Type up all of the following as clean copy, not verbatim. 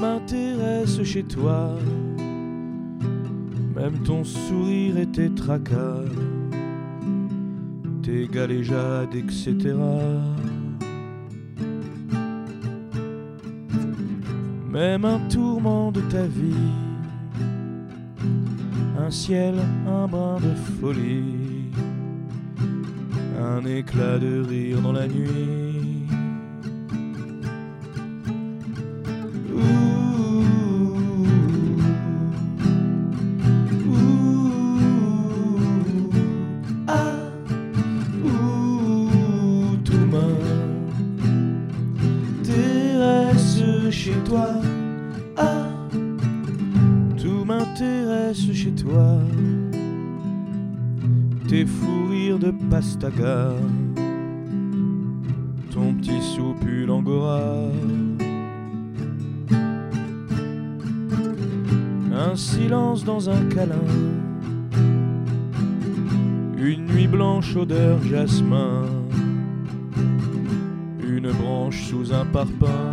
m'intéresse chez toi, même ton sourire et tes tracas, tes galéjades, etc. Même un tourment de ta vie, un ciel, un brin de folie, un éclat de rire dans la nuit. Tout m'intéresse chez toi. Tout m'intéresse chez toi. Tes fous rires de pastaga, ton petit soupul angora, un silence dans un câlin, une nuit blanche odeur jasmin, une branche sous un parpaing.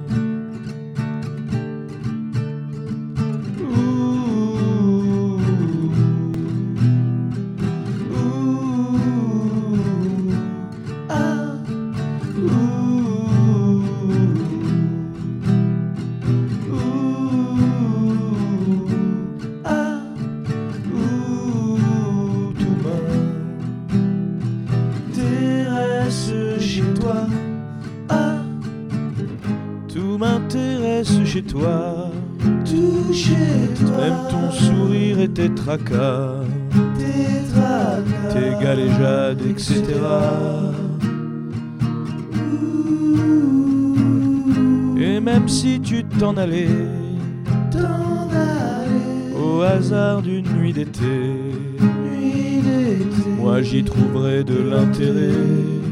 Tout m'intéresse chez toi, Tout chez toi. même ton sourire et tes tracas, tes galéjades, etc. Et même si tu t'en allais, au hasard d'une nuit d'été, moi j'y trouverai de l'intérêt.